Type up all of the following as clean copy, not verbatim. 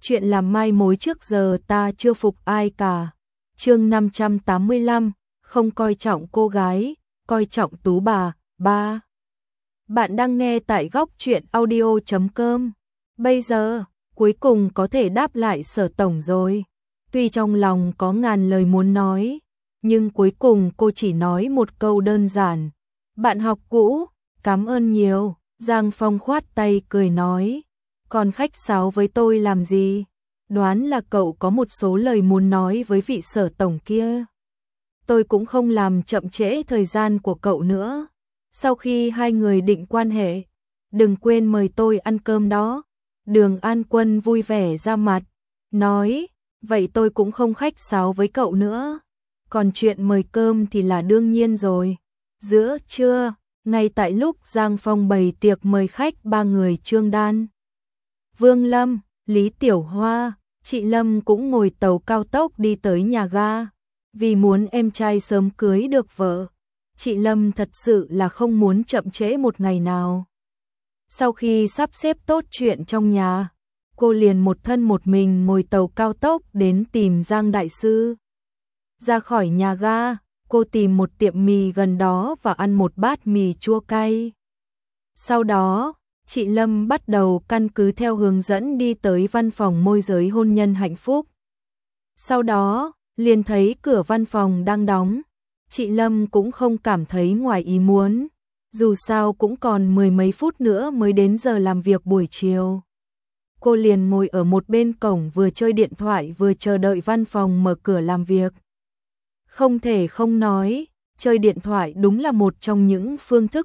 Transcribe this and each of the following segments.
chuyện làm mai mối trước giờ ta chưa phục ai cả. Chương 585, không coi trọng cô gái, coi trọng tú bà. 3. Bạn đang nghe tại góc truyện audio.com. Bây giờ, cuối cùng có thể đáp lại Sở tổng rồi. Tuy trong lòng có ngàn lời muốn nói, nhưng cuối cùng cô chỉ nói một câu đơn giản. Bạn học cũ, cảm ơn nhiều. Giang Phong khoát tay cười nói, còn khách sáo với tôi làm gì? Đoán là cậu có một số lời muốn nói với vị Sở tổng kia. Tôi cũng không làm chậm trễ thời gian của cậu nữa. Sau khi hai người định quan hệ, đừng quên mời tôi ăn cơm đó. Đường An Quân vui vẻ ra mặt, nói, vậy tôi cũng không khách sáo với cậu nữa. Còn chuyện mời cơm thì là đương nhiên rồi. Giữa trưa, ngay tại lúc Giang Phong bày tiệc mời khách ba người Trương Đan, Vương Lâm, Lý Tiểu Hoa, chị Lâm cũng ngồi tàu cao tốc đi tới nhà ga. Vì muốn em trai sớm cưới được vợ, chị Lâm thật sự là không muốn chậm trễ một ngày nào. Sau khi sắp xếp tốt chuyện trong nhà, cô liền một thân một mình ngồi tàu cao tốc đến tìm Giang đại sư. Ra khỏi nhà ga, cô tìm một tiệm mì gần đó và ăn một bát mì chua cay. Sau đó, chị Lâm bắt đầu căn cứ theo hướng dẫn đi tới văn phòng môi giới hôn nhân hạnh phúc. Sau đó, liền thấy cửa văn phòng đang đóng. Chị Lâm cũng không cảm thấy ngoài ý muốn, dù sao cũng còn mười mấy phút nữa mới đến giờ làm việc buổi chiều. Cô liền ngồi ở một bên cổng vừa chơi điện thoại vừa chờ đợi văn phòng mở cửa làm việc. Không thể không nói, chơi điện thoại đúng là một trong những phương thức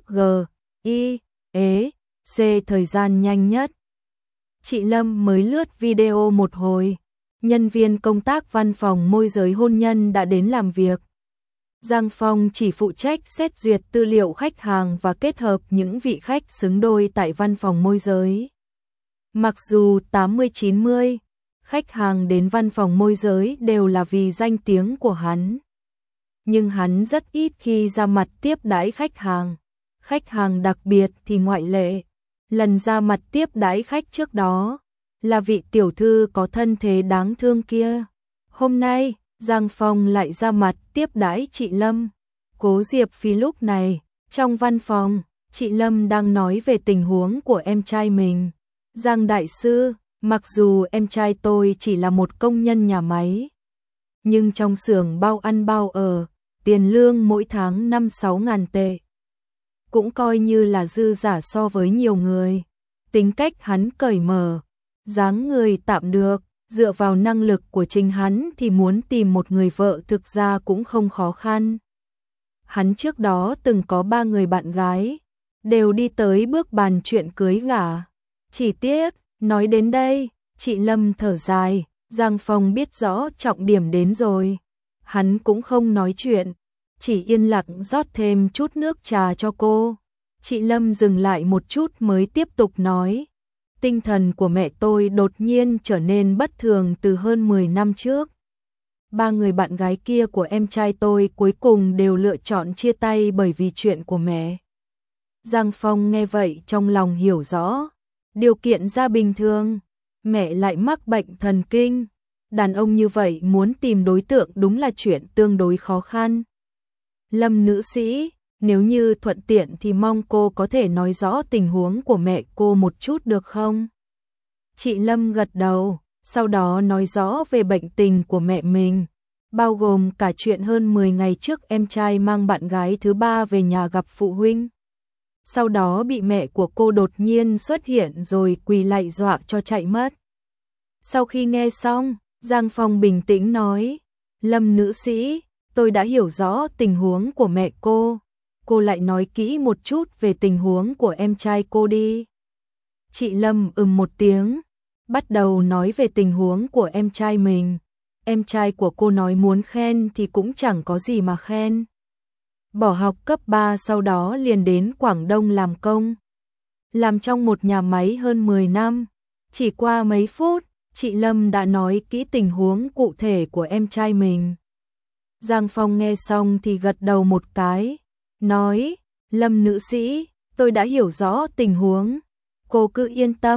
GIE-C thời gian nhanh nhất. Chị Lâm mới lướt video một hồi, nhân viên công tác văn phòng môi giới hôn nhân đã đến làm việc. Giang Phong chỉ phụ trách xét duyệt tư liệu khách hàng và kết hợp những vị khách xứng đôi tại văn phòng môi giới. Mặc dù 80-90 khách hàng đến văn phòng môi giới đều là vì danh tiếng của hắn, nhưng hắn rất ít khi ra mặt tiếp đãi khách hàng. Khách hàng đặc biệt thì ngoại lệ. Lần ra mặt tiếp đãi khách trước đó là vị tiểu thư có thân thế đáng thương kia. Hôm nay, Giang Phong lại ra mặt tiếp đãi chị Lâm. Cố Diệp Phi lúc này, trong văn phòng, chị Lâm đang nói về tình huống của em trai mình. Giang đại sư, mặc dù em trai tôi chỉ là một công nhân nhà máy, nhưng trong xưởng bao ăn bao ở, tiền lương mỗi tháng 5-6 ngàn tệ. Cũng coi như là dư giả so với nhiều người. Tính cách hắn cởi mở, dáng người tạm được, dựa vào năng lực của chính hắn thì muốn tìm một người vợ thực ra cũng không khó khăn. Hắn trước đó từng có 3 người bạn gái, đều đi tới bước bàn chuyện cưới gả. Chỉ tiếc, nói đến đây, chị Lâm thở dài, Giang Phong biết rõ trọng điểm đến rồi. Hắn cũng không nói chuyện, chỉ yên lặng rót thêm chút nước trà cho cô. Chị Lâm dừng lại một chút mới tiếp tục nói, tinh thần của mẹ tôi đột nhiên trở nên bất thường từ hơn 10 năm trước. 3 người bạn gái kia của em trai tôi cuối cùng đều lựa chọn chia tay bởi vì chuyện của mẹ. Giang Phong nghe vậy trong lòng hiểu rõ, điều kiện ra bình thường, mẹ lại mắc bệnh thần kinh. Đàn ông như vậy muốn tìm đối tượng đúng là chuyện tương đối khó khăn. Lâm nữ sĩ, nếu như thuận tiện thì mong cô có thể nói rõ tình huống của mẹ cô một chút được không? Chị Lâm gật đầu, sau đó nói rõ về bệnh tình của mẹ mình, bao gồm cả chuyện hơn 10 ngày trước em trai mang bạn gái thứ 3 về nhà gặp phụ huynh. Sau đó bị mẹ của cô đột nhiên xuất hiện rồi quỳ lạy dọa cho chạy mất. Sau khi nghe xong, Giang Phong bình tĩnh nói, Lâm nữ sĩ, tôi đã hiểu rõ tình huống của mẹ cô. Cô lại nói kỹ một chút về tình huống của em trai cô đi. Chị Lâm một tiếng, bắt đầu nói về tình huống của em trai mình. Em trai của cô nói muốn khen thì cũng chẳng có gì mà khen. Bỏ học cấp 3 sau đó liền đến Quảng Đông làm công. Làm trong một nhà máy hơn 10 năm. Chỉ qua mấy phút, chị Lâm đã nói kỹ tình huống cụ thể của em trai mình. Giang Phong nghe xong thì gật đầu một cái, nói, Lâm nữ sĩ, tôi đã hiểu rõ tình huống. Cô cứ yên tâm,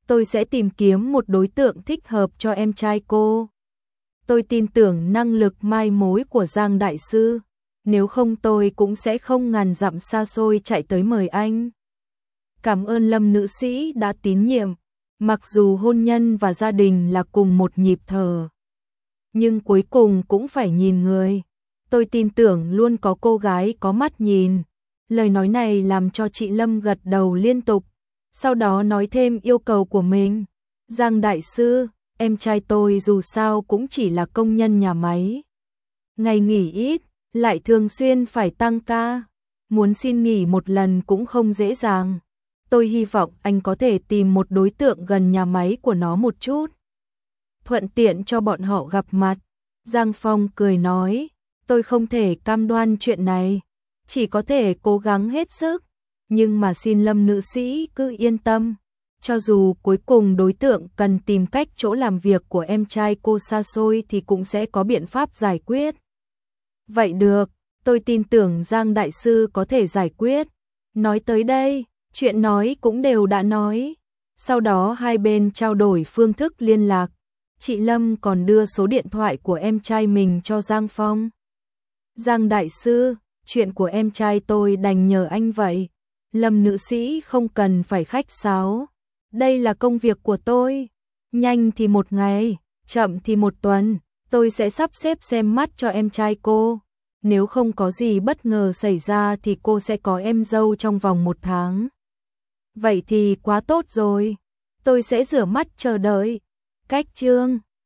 tôi sẽ tìm kiếm một đối tượng thích hợp cho em trai cô. Tôi tin tưởng năng lực mai mối của Giang đại sư, nếu không tôi cũng sẽ không ngàn dặm xa xôi chạy tới mời anh. Cảm ơn Lâm nữ sĩ đã tín nhiệm, mặc dù hôn nhân và gia đình là cùng một nhịp thở, nhưng cuối cùng cũng phải nhìn người. Tôi tin tưởng luôn có cô gái có mắt nhìn. Lời nói này làm cho chị Lâm gật đầu liên tục, sau đó nói thêm yêu cầu của mình. Giang đại sư, em trai tôi dù sao cũng chỉ là công nhân nhà máy. Ngày nghỉ ít, lại thường xuyên phải tăng ca. Muốn xin nghỉ một lần cũng không dễ dàng. Tôi hy vọng anh có thể tìm một đối tượng gần nhà máy của nó một chút, thuận tiện cho bọn họ gặp mặt. Giang Phong cười nói, tôi không thể cam đoan chuyện này, chỉ có thể cố gắng hết sức, nhưng mà xin Lâm nữ sĩ cứ yên tâm, cho dù cuối cùng đối tượng cần tìm cách chỗ làm việc của em trai cô xa xôi thì cũng sẽ có biện pháp giải quyết. Vậy được, tôi tin tưởng Giang đại sư có thể giải quyết. Nói tới đây, chuyện nói cũng đều đã nói. Sau đó hai bên trao đổi phương thức liên lạc. Chị Lâm còn đưa số điện thoại của em trai mình cho Giang Phong. Giang đại sư, chuyện của em trai tôi đành nhờ anh vậy. Lâm nữ sĩ không cần phải khách sáo. Đây là công việc của tôi. Nhanh thì một ngày, chậm thì một tuần, tôi sẽ sắp xếp xem mắt cho em trai cô. Nếu không có gì bất ngờ xảy ra thì cô sẽ có em dâu trong vòng 1 tháng. Vậy thì quá tốt rồi. Tôi sẽ rửa mắt chờ đợi. Cách chương